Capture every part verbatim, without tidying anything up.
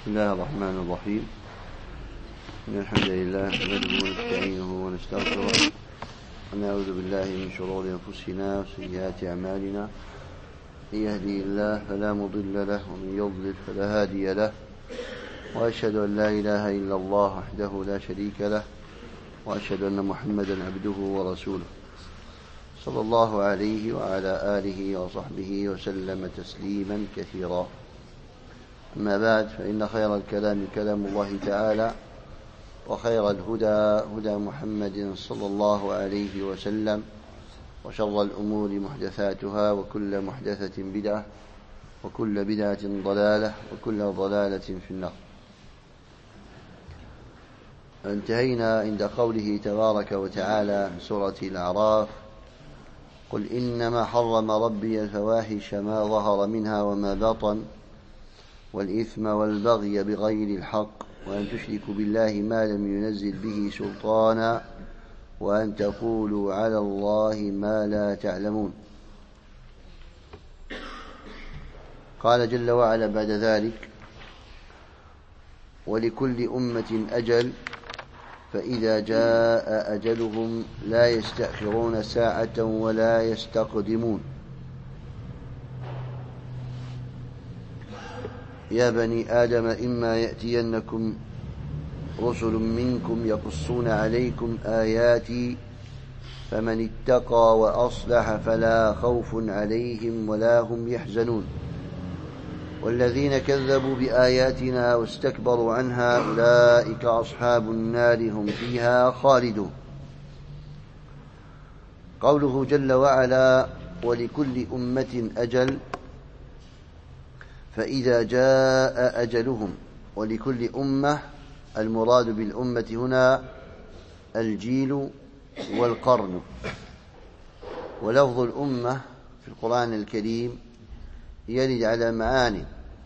بسم الله الرحمن الرحيم. إن الحمد لله نحمده ونستعينه ونستغفره ونعوذ بالله من شرور أنفسنا وسيئات أعمالنا. من يهدي الله فلا مضل له ومن يضلل فلا هادي له، وأشهد أن لا إله إلا الله وحده لا شريك له، وأشهد أن محمدا عبده ورسوله صلى الله عليه وعلى آله وصحبه وسلم تسليما كثيرا. أما بعد، فإن خير الكلام كلام الله تعالى، وخير الهدى هدى محمد صلى الله عليه وسلم، وشر الأمور محدثاتها، وكل محدثة بدعة، وكل بدعة ضلالة، وكل ضلالة في النار. انتهينا عند قوله تبارك وتعالى من سورة الأعراف: قل إنما حرم ربي الفواحش ما ظهر منها وما بطن والإثم والبغي بغير الحق وأن تشركوا بالله ما لم ينزل به سلطانا وأن تقولوا على الله ما لا تعلمون. قال جل وعلا بعد ذلك: ولكل أمة أجل فإذا جاء أجلهم لا يستأخرون ساعة ولا يستقدمون. يا بني آدم إما يأتينكم رسل منكم يقصون عليكم آياتي فمن اتقى وأصلح فلا خوف عليهم ولا هم يحزنون والذين كذبوا بآياتنا واستكبروا عنها أولئك أصحاب النار هم فيها خالدون. قوله جل وعلا: ولكل أمة أجل فإذا جاء أجلهم. ولكل أمة، المراد بالأمة هنا الجيل والقرن. ولفظ الأمة في القرآن الكريم يرد على معاني،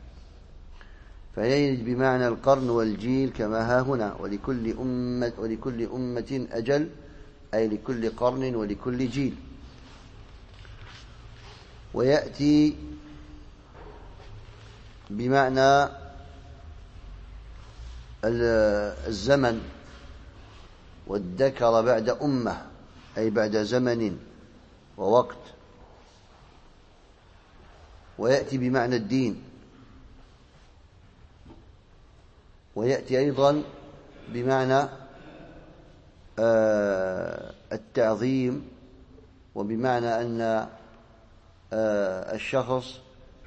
فيرد بمعنى القرن والجيل كما ها هنا: ولكل أمة, ولكل أمة أجل، أي لكل قرن ولكل جيل. ويأتي بمعنى الزمن، والذكر بعد أمة أي بعد زمن ووقت. ويأتي بمعنى الدين، ويأتي أيضا بمعنى التعظيم، وبمعنى أن الشخص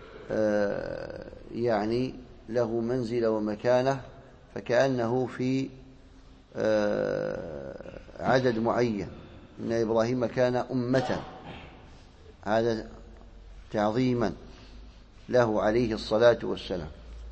يعني له منزلة ومكانة، فكأنه في عدد معين. إن إبراهيم كان أمة، هذا تعظيما له عليه الصلاة والسلام.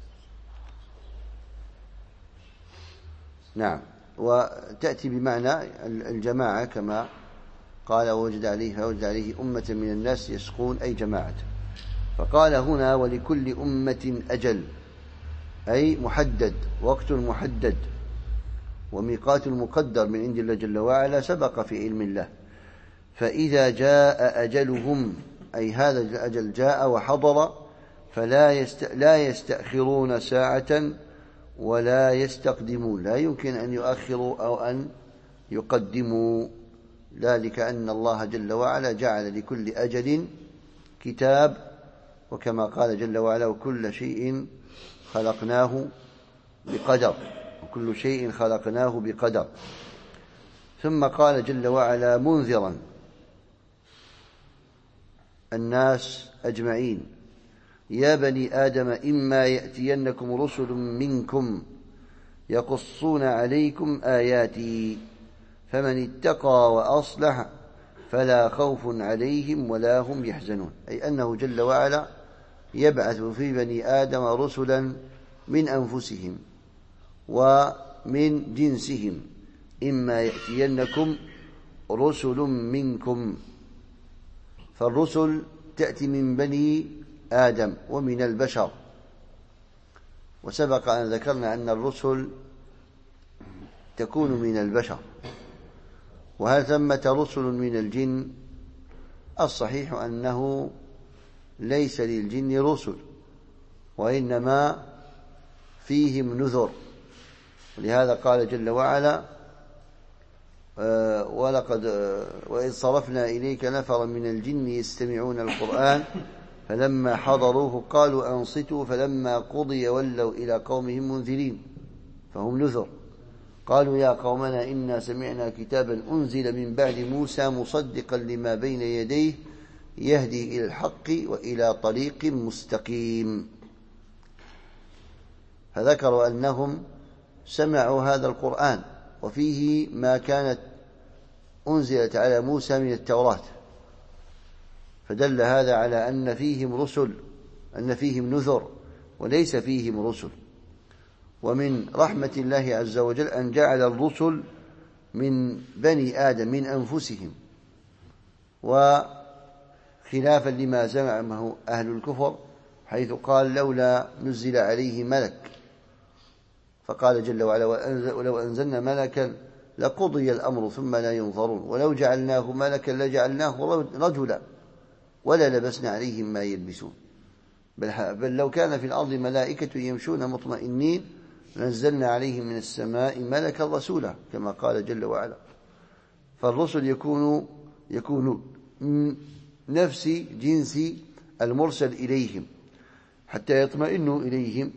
نعم. وتأتي بمعنى الجماعة كما قال: ووجد عليه فوجد عليه أمة من الناس يسقون، أي جماعة. فقال هنا: ولكل أمة أجل، أي محدد، وقت محدد، وميقات مقدر من عند الله جل وعلا سبق في علم الله. فإذا جاء أجلهم، أي هذا الأجل جاء وحضر، فلا يست... لا يستأخرون ساعة ولا يستقدمون، لا يمكن أن يؤخروا أو أن يقدموا، ذلك أن الله جل وعلا جعل لكل أجل كتاب، وكما قال جل وعلا: وكل شيء خلقناه بقدر، وكل شيء خلقناه بقدر. ثم قال جل وعلا منذرا الناس أجمعين: يا بني آدم إما يأتينكم رسل منكم يقصون عليكم آياتي فمن اتقى وأصلح فلا خوف عليهم ولا هم يحزنون. أي أنه جل وعلا يبعث في بني آدم رسلا من أنفسهم ومن جنسهم. إما يأتينكم رسل منكم، فالرسل تأتي من بني آدم ومن البشر. وسبق أن ذكرنا أن الرسل تكون من البشر. وهل ثمة رسل من الجن؟ الصحيح أنه ليس للجن رسل، وإنما فيهم نذر. ولهذا قال جل وعلا: آه ولقد آه وإذ صرفنا إليك نفرا من الجن يستمعون القرآن فلما حضروه قالوا أنصتوا فلما قضي ولوا إلى قومهم منذرين فهم نذر. قالوا يا قومنا إنا سمعنا كتابا أنزل من بعد موسى مصدقا لما بين يديه يهدي إلى الحق وإلى طريق مستقيم. فذكروا أنهم سمعوا هذا القرآن وفيه ما كانت أنزلت على موسى من التوراة، فدل هذا على أن فيهم رسل، أن فيهم نذر وليس فيهم رسل. ومن رحمة الله عز وجل أن جعل الرسل من بني آدم من أنفسهم، وخلافا لما زعمه أهل الكفر حيث قال لولا نزل عليه ملك، فقال جل وعلا: ولو أنزلنا ملكا لقضي الأمر ثم لا ينظرون ولو جعلناه ملكا لجعلناه رجلا ولا لبسنا عليهم ما يلبسون بل لو كان في الأرض ملائكة يمشون مطمئنين نزلنا عليهم من السماء ملكا رسولا كما قال جل وعلا. فالرسل يكونوا يكونوا من نفس جنس المرسل إليهم حتى يطمئنوا إليهم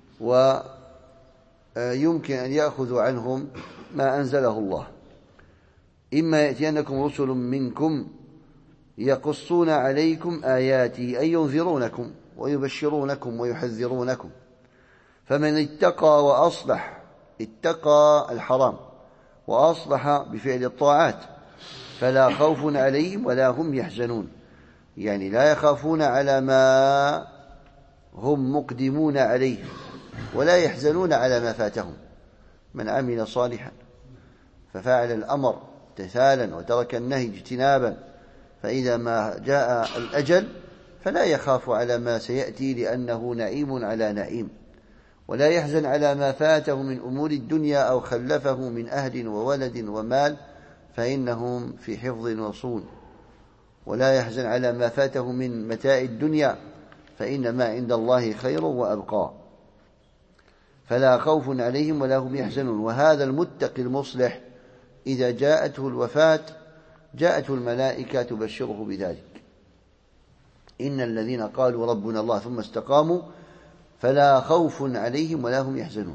ويمكن أن يأخذوا عنهم ما أنزله الله. إما يأتينكم رسل منكم يقصون عليكم آياتي أي ينذرونكم ويبشرونكم ويحذرونكم، فمن اتقى وأصلح، اتقى الحرام وأصلح بفعل الطاعات فلا خوف عليهم ولا هم يحزنون، يعني لا يخافون على ما هم مقدمون عليه ولا يحزنون على ما فاتهم. من عمل صالحا ففعل الأمر امتثالا وترك النهي اجتنابا فإذا ما جاء الأجل فلا يخاف على ما سيأتي لأنه نعيم على نعيم، ولا يحزن على ما فاته من أمور الدنيا أو خلفه من أهل وولد ومال فإنهم في حفظ وصون، ولا يحزن على ما فاته من متاع الدنيا فإن ما عند الله خير وأبقى، فلا خوف عليهم ولا هم يحزنون. وهذا المتقي المصلح إذا جاءته الوفاة جاءته الملائكة تبشره بذلك: إن الذين قالوا ربنا الله ثم استقاموا فلا خوف عليهم ولا هم يحزنون.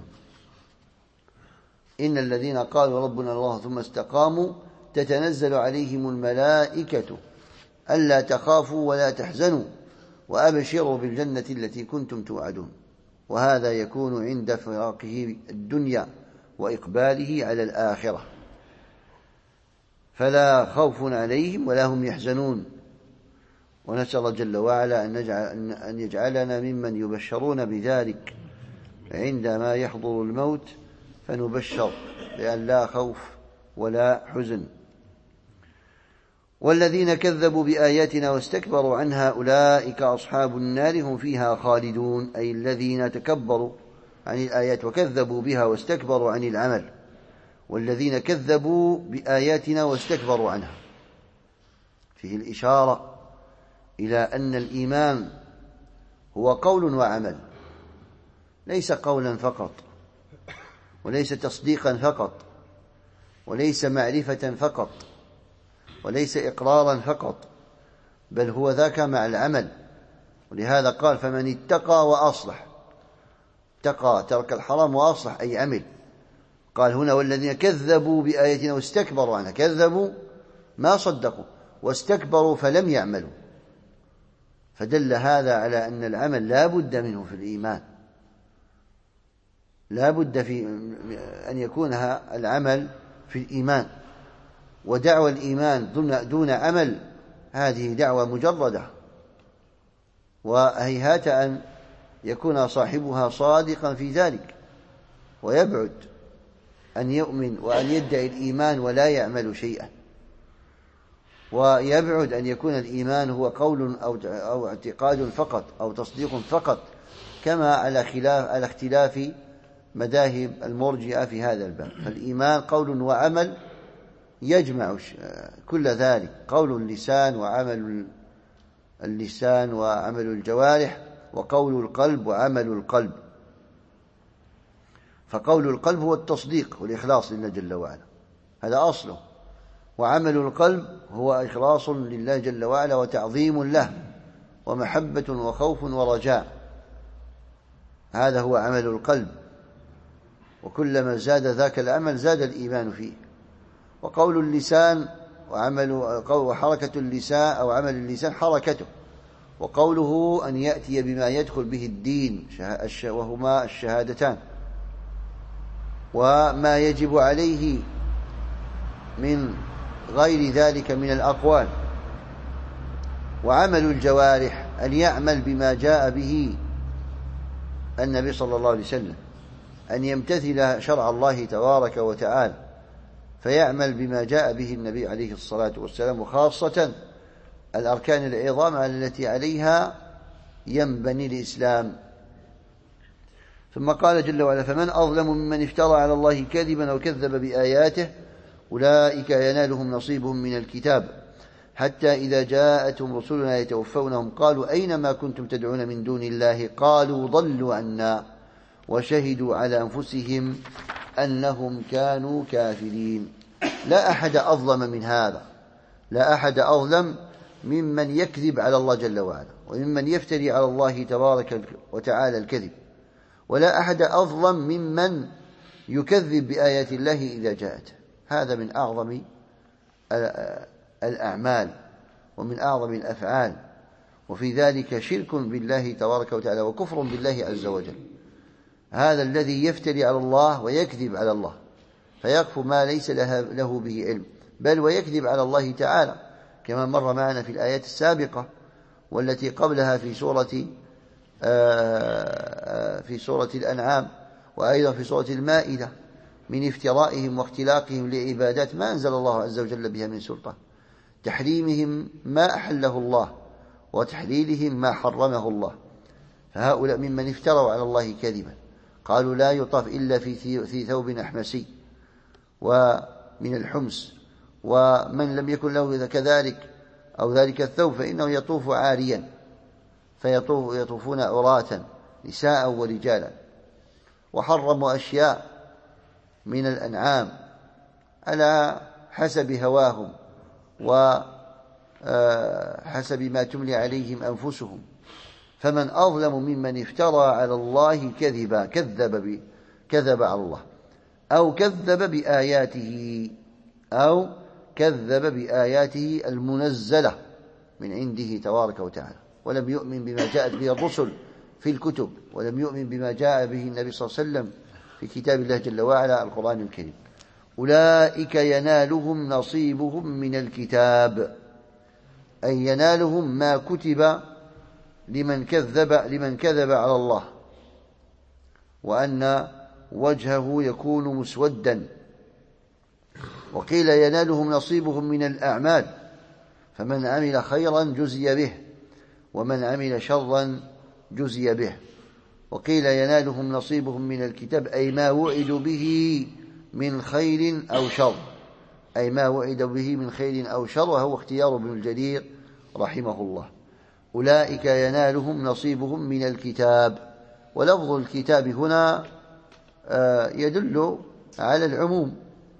إن الذين قالوا ربنا الله ثم استقاموا تتنزل عليهم الملائكة ألا تخافوا ولا تحزنوا وأبشروا بالجنة التي كنتم توعدون. وهذا يكون عند فراقه الدنيا وإقباله على الآخرة، فلا خوف عليهم ولا هم يحزنون. ونسأل جل وعلا أن, نجعل أن يجعلنا ممن يبشرون بذلك عندما يحضر الموت فنبشر بأن لا خوف ولا حزن. والذين كذبوا بآياتنا واستكبروا عنها أولئك أصحاب النار هم فيها خالدون، أي الذين تكبروا عن الآيات وكذبوا بها واستكبروا عن العمل. والذين كذبوا بآياتنا واستكبروا عنها فيه الإشارة إلى أن الإيمان هو قول وعمل، ليس قولا فقط وليس تصديقا فقط وليس معرفة فقط وليس إقرارا فقط، بل هو ذاك مع العمل. ولهذا قال: فمن اتقى وأصلح، اتقى ترك الحرام وأصلح أي عمل. قال هنا: والذين كذبوا بآياتنا واستكبروا عنها، كذبوا ما صدقوا واستكبروا فلم يعملوا، فدل هذا على أن العمل لا بد منه في الإيمان، لا بد في أن يكون العمل في الإيمان. ودعوى الإيمان دون, دون عمل هذه دعوة مجردة، وهيهات أن يكون صاحبها صادقا في ذلك، ويبعد أن يؤمن وأن يدعي الإيمان ولا يعمل شيئا، ويبعد أن يكون الإيمان هو قول أو اعتقاد فقط أو تصديق فقط، كما على خلاف على اختلاف مذاهب المرجئة في هذا الباب. فالإيمان قول وعمل يجمع كل ذلك، قول اللسان وعمل اللسان وعمل الجوارح، وقول القلب وعمل القلب. فقول القلب هو التصديق والإخلاص لله جل وعلا، هذا أصله. وعمل القلب هو إخلاص لله جل وعلا وتعظيم له ومحبة وخوف ورجاء، هذا هو عمل القلب. وكلما زاد ذاك العمل زاد الإيمان فيه. وقول اللسان وعمل وحركة اللسان أو عمل اللسان حركته، وقوله أن يأتي بما يدخل به الدين وهما الشهادتان وما يجب عليه من غير ذلك من الأقوال. وعمل الجوارح أن يعمل بما جاء به النبي صلى الله عليه وسلم، أن يمتثل شرع الله تبارك وتعالى فيعمل بما جاء به النبي عليه الصلاة والسلام، وخاصة الأركان العظام التي عليها ينبني الإسلام. ثم قال جل وعلا: فمن أظلم ممن افترى على الله كذبا أو كذب بآياته أولئك ينالهم نصيبهم من الكتاب حتى إذا جاءتهم رسلنا يتوفونهم قالوا أين ما كنتم تدعون من دون الله قالوا ضلوا عنا وشهدوا على أنفسهم أنهم كانوا كافرين. لا أحد أظلم من هذا، لا أحد أظلم ممن يكذب على الله جل وعلا وممن يفتري على الله تبارك وتعالى الكذب، ولا أحد أظلم ممن يكذب بآيات الله إذا جاءت. هذا من أعظم الأعمال ومن أعظم الأفعال، وفي ذلك شرك بالله تبارك وتعالى وكفر بالله عز وجل. هذا الذي يفتري على الله ويكذب على الله فيقف ما ليس له به علم، بل ويكذب على الله تعالى كما مر معنا في الآيات السابقة والتي قبلها في سورة في سورة الأنعام وأيضا في سورة المائدة، من افترائهم واختلاقهم لعبادات ما أنزل الله عز وجل بها من سلطان، تحريمهم ما أحله الله وتحليلهم ما حرمه الله. فهؤلاء ممن افتروا على الله كذبا، قالوا لا يطاف إلا في ثوب أحمسي ومن الحمس، ومن لم يكن له كذلك أو ذلك الثوب فإنه يطوف عاريا، فيطوف يطوفون عراة نساء ورجالا. وحرموا أشياء من الأنعام على حسب هواهم وحسب ما تملي عليهم أنفسهم. فمن أظلم ممن افترى على الله كذبا كذب كذب على الله أو كذب بآياته أو كذب بآياته المنزلة من عنده تبارك وتعالى، ولم يؤمن بما جاءت به الرسل في الكتب، ولم يؤمن بما جاء به النبي صلى الله عليه وسلم في كتاب الله جل وعلا القرآن الكريم. أولئك ينالهم نصيبهم من الكتاب، أي ينالهم ما كتب لمن كذب لمن كذب على الله، وأن وجهه يكون مسودا. وقيل ينالهم نصيبهم من الأعمال، فمن عمل خيرا جزي به ومن عمل شرا جزي به. وقيل ينالهم نصيبهم من الكتاب أي ما وعدوا به من خير أو شر، أي ما وعدوا به من خير أو شر، وهو اختيار ابن الجرير رحمه الله. أولئك ينالهم نصيبهم من الكتاب، ولفظ الكتاب هنا يدل على العموم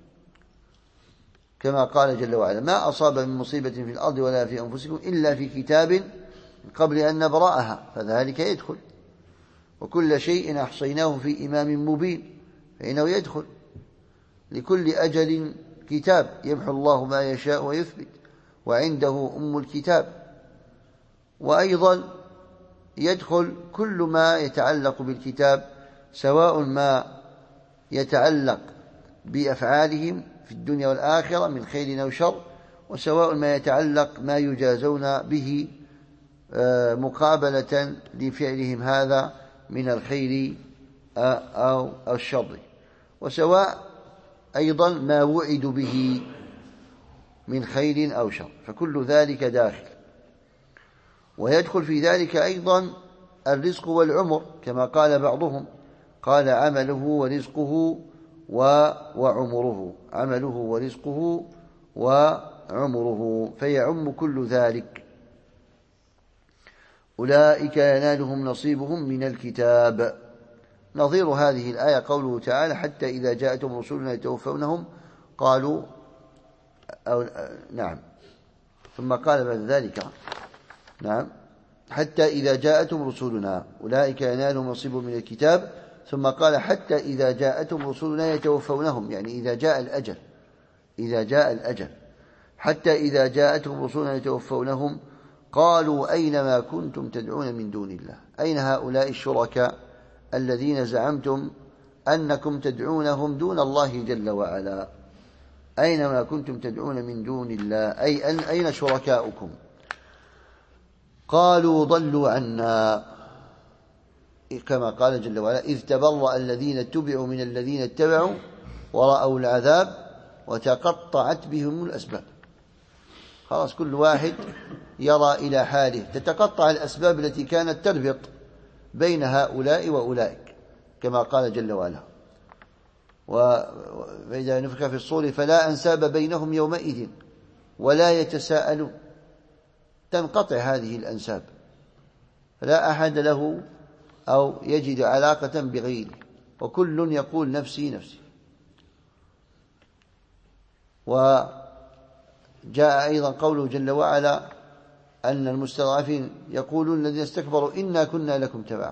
كما قال جل وعلا: ما أصاب من مصيبة في الأرض ولا في أنفسكم إلا في كتاب قبل أن نبرأها، فذلك يدخل. وكل شيء أحصيناه في إمام مبين، فإنه يدخل. لكل أجل كتاب يمحو الله ما يشاء ويثبت، وعنده أم الكتاب. وأيضا يدخل كل ما يتعلق بالكتاب، سواء ما يتعلق بأفعالهم في الدنيا والآخرة من خير أو شر، وسواء ما يتعلق ما يجازون به مقابلة لفعلهم هذا من الخير أو الشر، وسواء أيضا ما وعدوا به من خير أو شر، فكل ذلك داخل. ويدخل في ذلك أيضا الرزق والعمر كما قال بعضهم، قال عمله ورزقه وعمره، عمله ورزقه وعمره، فيعم كل ذلك. أولئك ينالهم نصيبهم من الكتاب، نظير هذه الآية قوله تعالى حتى إذا جاءتهم رسلنا يتوفونهم قالوا أو نعم ثم قال بعد ذلك نعم حتى إذا جاءتهم رسلنا أولئك ينالهم نصيب من الكتاب ثم قال حتى إذا جاءتهم رسلنا يتوفونهم يعني إذا جاء الأجل إذا جاء الأجل حتى إذا جاءتهم رسلنا يتوفونهم قالوا أين ما كنتم تدعون من دون الله أين هؤلاء الشركاء الذين زعمتم أنكم تدعونهم دون الله جل وعلا أين ما كنتم تدعون من دون الله أي أين شركاؤكم قالوا ضلوا عنا كما قال جل وعلا إذ تبرأ الذين اتبعوا من الذين اتبعوا ورأوا العذاب وتقطعت بهم الأسباب خلاص كل واحد يرى إلى حاله تتقطع الأسباب التي كانت تربط بين هؤلاء وأولئك كما قال جل وعلا وإذا نفخ في الصور فلا أنساب بينهم يومئذ ولا يتساءلون تنقطع هذه الأنساب لا أحد له أو يجد علاقة بغيره وكل يقول نفسي نفسي وجاء أيضا قوله جل وعلا أن المستضعفين يقولون الذين استكبروا إنا كنا لكم تبعا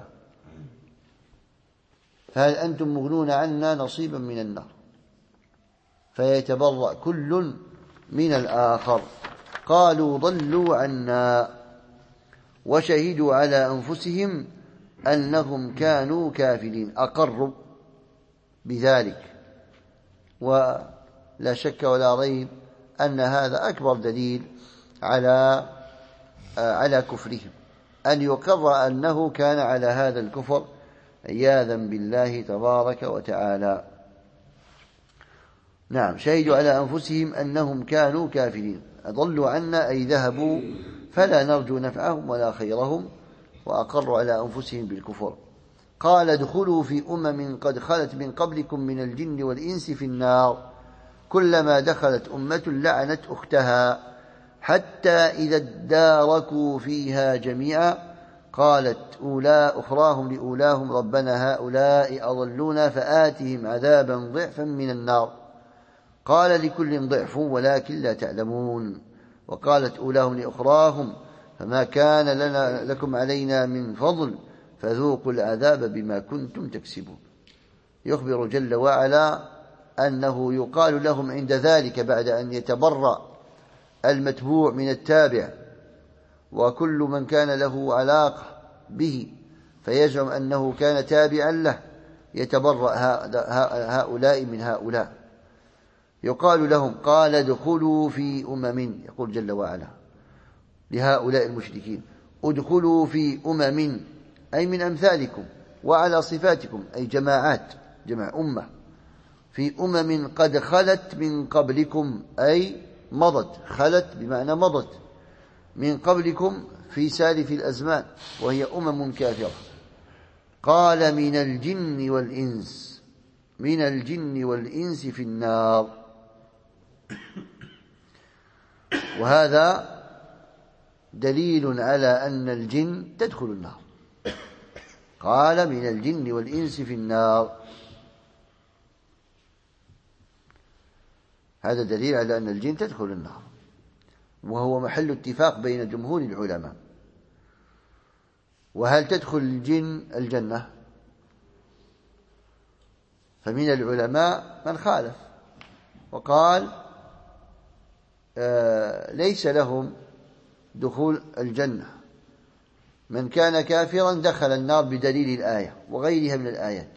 فهل أنتم مغنون عنا نصيبا من النار فيتبرأ كل من الآخر قالوا ضلوا عنا وشهدوا على أنفسهم أنهم كانوا كافرين أقروا بذلك ولا شك ولا ريب أن هذا أكبر دليل على على كفرهم أن يقر أنه كان على هذا الكفر عياذا بالله تبارك وتعالى نعم شهدوا على أنفسهم أنهم كانوا كافرين أضلوا عنا أي ذهبوا فلا نرجو نفعهم ولا خيرهم وأقروا على أنفسهم بالكفر قال ادخلوا في أمم قد خلت من قبلكم من الجن والإنس في النار كلما دخلت أمة لعنت أختها حتى إذا اداركوا فيها جميعا قالت أولى أخراهم لأولاهم ربنا هؤلاء أضلونا فآتهم عذابا ضعفا من النار قال لكل ضعف ولكن لا تعلمون وقالت أولاهم لأخراهم فما كان لنا لكم علينا من فضل فذوقوا العذاب بما كنتم تكسبون يخبر جل وعلا أنه يقال لهم عند ذلك بعد أن يتبرأ المتبوع من التابع وكل من كان له علاقة به فيزعم أنه كان تابعا له يتبرأ هؤلاء من هؤلاء يقال لهم قال ادخلوا في أمم يقول جل وعلا لهؤلاء المشركين ادخلوا في أمم أي من أمثالكم وعلى صفاتكم أي جماعات جمع أمة في أمم قد خلت من قبلكم أي مضت خلت بمعنى مضت من قبلكم في سالف الأزمان وهي أمم كافرة قال من الجن والإنس من الجن والإنس في النار وهذا دليل على أن الجن تدخل النار قال من الجن والإنس في النار هذا دليل على أن الجن تدخل النار وهو محل اتفاق بين جمهور العلماء وهل تدخل الجن الجنة فمن العلماء من خالف وقال آه ليس لهم دخول الجنة من كان كافرا دخل النار بدليل الآية وغيرها من الآيات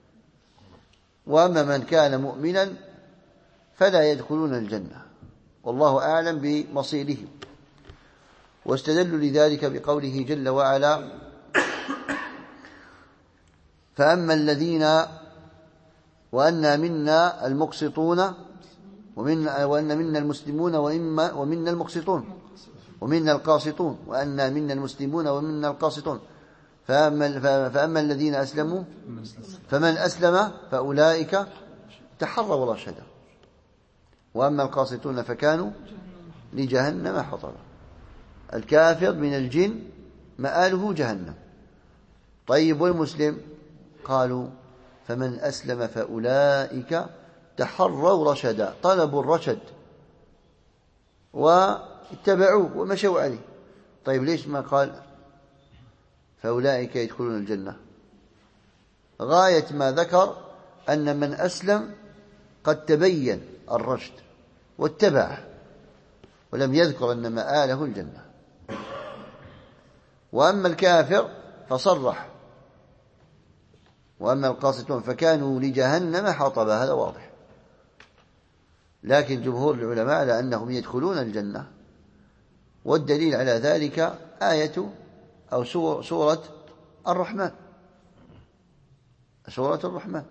وأما من كان مؤمنا فلا يدخلون الجنة والله أعلم بمصيرهم واستدلوا لذلك بقوله جل وعلا فأما الذين وأنا منا المقسطون ومنا وأن منا المسلمون وإما ومنا المقسطون ومنا القاسطون وأنا منا المسلمون ومنا القاسطون فأما, فأما الذين أسلموا فمن أسلم فأولئك تحروا رشدا وأما القاسطون فكانوا لجهنم حطبا الكافر من الجن مآله جهنم طيب والمسلم قالوا فمن أسلم فأولئك تحروا رشدا، طلبوا الرشد واتبعوه ومشوا عليه. طيب ليش ما قال فأولئك يدخلون الجنة؟ غاية ما ذكر أن من أسلم قد تبين الرشد واتبعه، ولم يذكر أن مآله الجنة. وأما الكافر فصرح، وأما القاسطون فكانوا لجهنم حطبا، هذا واضح. لكن جمهور العلماء على أنهم يدخلون الجنة، والدليل على ذلك آية أو سورة الرحمن، سورة الرحمن: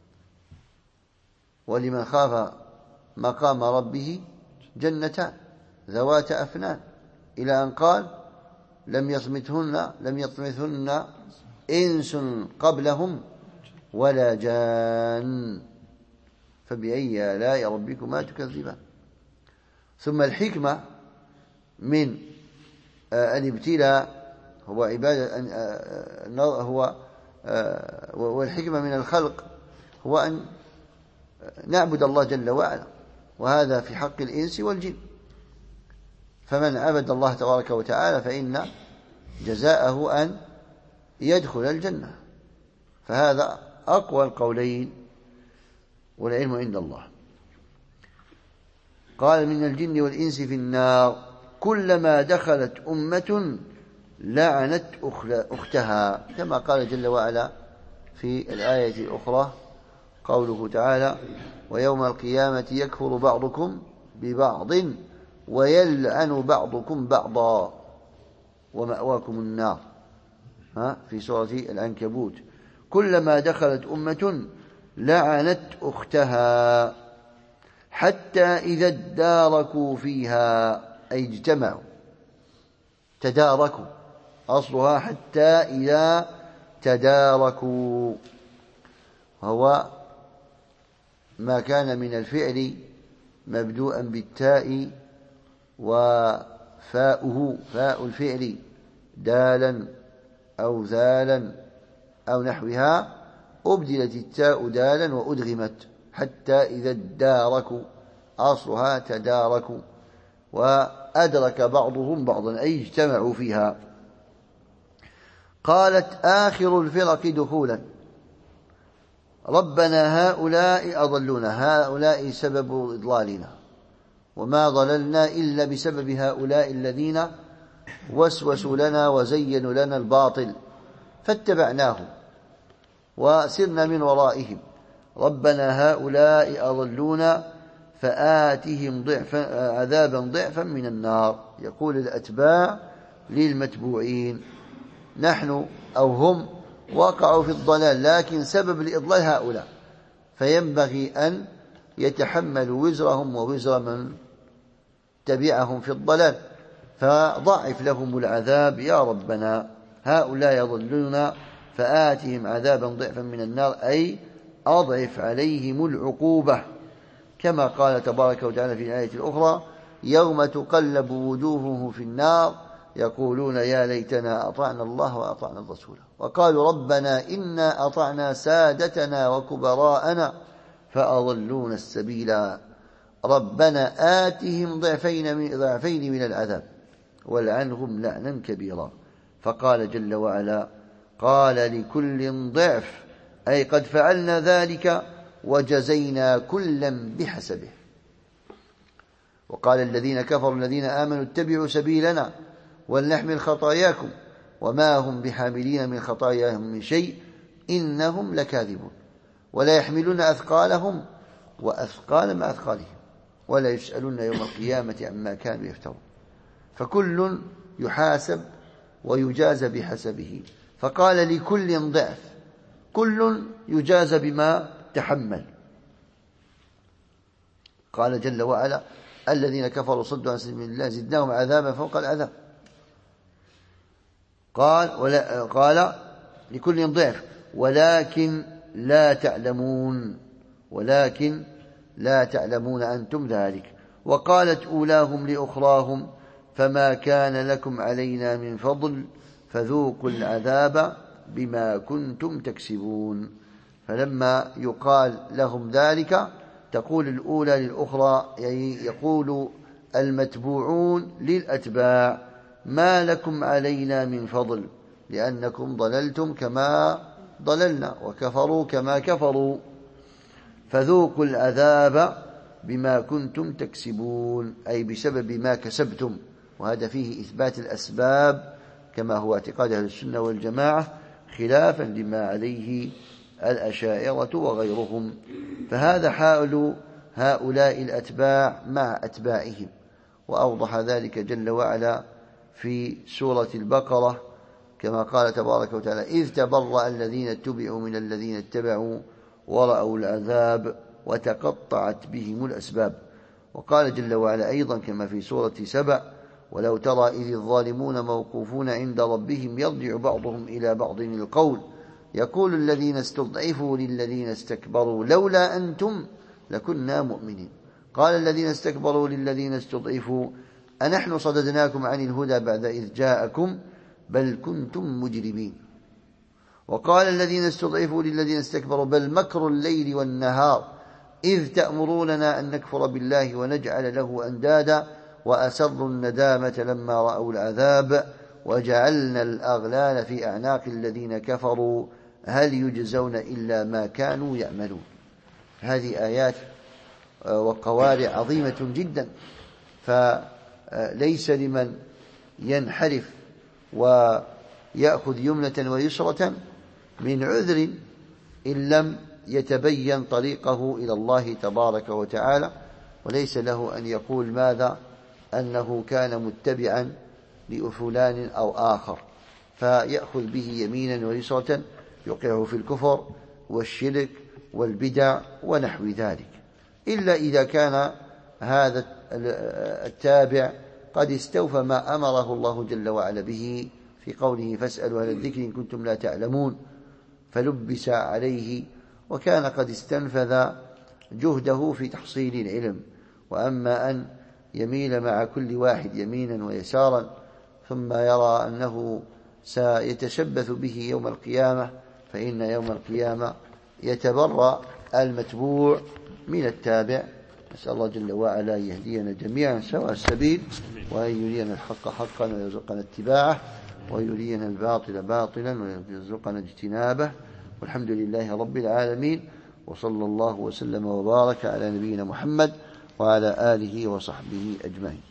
ولمن خاف مقام ربه جنتان ذوات أفنان، إلى أن قال لم يطمثهن لم يطمثهن إنس قبلهم ولا جان فبأي آلاء ربكما تكذبان. ثم الحكمة من الابتلاء هو عبادة هو والحكمة من الخلق هو أن نعبد الله جل وعلا، وهذا في حق الإنس والجن. فمن عبد الله تبارك وتعالى فإن جزاءه أن يدخل الجنة. فهذا أقوى القولين، والعلم عند الله. قال: من الجن والإنس في النار كلما دخلت أمة لعنت أختها، كما قال جل وعلا في الآية الأخرى قوله تعالى: ويوم القيامة يكفر بعضكم ببعض ويلعن بعضكم بعضا ومأواكم النار، ها في سورة العنكبوت. كلما دخلت أمة لعنت أختها حتى إذا اداركوا فيها، أي اجتمعوا، تداركوا، أصلها حتى إذا تداركوا، هو ما كان من الفعل مبدوءا بالتاء وفاؤه فاء الفعل دالا أو ذالا أو نحوها، أبدلت التاء دالا وأدغمت حتى إذا اداركوا، أصلها تداركوا، وأدرك بعضهم بعضا أي اجتمعوا فيها. قالت آخر الفرق دخولا ربنا هؤلاء أضلونا، هؤلاء سبب إضلالنا، وما ضللنا إلا بسبب هؤلاء الذين وسوسوا لنا وزينوا لنا الباطل فاتبعناهم وسرنا من ورائهم. ربنا هؤلاء أضلونا فآتهم ضعفا عذابا ضعفا من النار. يقول الأتباع للمتبوعين: نحن أو هم وقعوا في الضلال، لكن سبب الإضلال هؤلاء، فينبغي أن يتحملوا وزرهم ووزر من تبعهم في الضلال، فضعف لهم العذاب يا ربنا. هؤلاء يضلون فآتهم عذابا ضعفا من النار، أي أضعف عليهم العقوبة، كما قال تبارك وتعالى في الآية الأخرى: يوم تقلب وجوههم في النار يقولون يا ليتنا أطعنا الله وأطعنا الرسول وقالوا ربنا إنا أطعنا سادتنا وكبراءنا فأضلونا السبيلا ربنا آتهم ضعفين من, ضعفين من العذاب والعنهم لعنا كبيرا. فقال جل وعلا: قال لكل ضعف، أي قد فعلنا ذلك وجزينا كلا بحسبه. وقال الذين كفروا الذين آمنوا اتبعوا سبيلنا ولنحمل خطاياكم وما هم بحاملين من خطاياهم من شيء إنهم لكاذبون ولا يحملون أثقالهم وأثقال مع أثقالهم ولا يسألون يوم القيامة عما كانوا يفترون. فكل يحاسب ويجازى بحسبه. فقال لكل ضعف، كل يجازى بما تحمل. قال جل وعلا: الذين كفروا صدوا عن سبيل الله زدناهم عذابا فوق العذاب. قال ولا قال لكل ضعف ولكن لا تعلمون، ولكن لا تعلمون أنتم ذلك. وقالت أولاهم لأخراهم فما كان لكم علينا من فضل فذوقوا العذاب بما كنتم تكسبون. فلما يقال لهم ذلك تقول الأولى للأخرى، يعني يقول المتبوعون للأتباع: ما لكم علينا من فضل، لأنكم ضللتم كما ضللنا وكفروا كما كفروا، فذوقوا العذاب بما كنتم تكسبون، أي بسبب ما كسبتم. وهذا فيه إثبات الأسباب كما هو اعتقاد أهل السنة والجماعة، خلافا لما عليه الأشاعرة وغيرهم. فهذا حال هؤلاء الأتباع مع أتباعهم، وأوضح ذلك جل وعلا في سورة البقرة كما قال تبارك وتعالى: إذ تبرأ الذين اتبعوا من الذين اتبعوا ورأوا العذاب وتقطعت بهم الأسباب. وقال جل وعلا أيضا كما في سورة سبأ: ولو ترى إذ الظالمون موقوفون عند ربهم يرجع بعضهم إلى بعض القول يقول الذين استضعفوا للذين استكبروا لولا أنتم لكنا مؤمنين، قال الذين استكبروا للذين استضعفوا أنحن صددناكم عن الهدى بعد إذ جاءكم بل كنتم مجرمين. وقال الذين استضعفوا للذين استكبروا بل مكر الليل والنهار إذ تأمروننا أن نكفر بالله ونجعل له أندادا وأسروا الندامة لما رأوا العذاب وجعلنا الأغلال في أعناق الذين كفروا هل يجزون إلا ما كانوا يعملون. هذه آيات وقوارع عظيمة جدا، فليس لمن ينحرف ويأخذ يمنة ويسرة من عذر إن لم يتبين طريقه إلى الله تبارك وتعالى، وليس له أن يقول ماذا أنه كان متبعا لفلان أو آخر فيأخذ به يمينا ويسرة يوقعه في الكفر والشرك والبدع ونحو ذلك، إلا إذا كان هذا التابع قد استوفى ما أمره الله جل وعلا به في قوله: فاسألوا أهل الذكر إن كنتم لا تعلمون، فلبس عليه وكان قد استنفذ جهده في تحصيل العلم. وأما أن يميل مع كل واحد يمينا ويسارا ثم يرى أنه سيتشبث به يوم القيامة، فإن يوم القيامة يتبرأ المتبوع من التابع. نسأل الله جل وعلا يهدينا جميعا سواء السبيل، وأن يرينا الحق حقا ويرزقنا اتباعه، ويرينا الباطل باطلا ويرزقنا اجتنابه. والحمد لله رب العالمين، وصلى الله وسلم وبارك على نبينا محمد وعلى آله وصحبه أجمعين.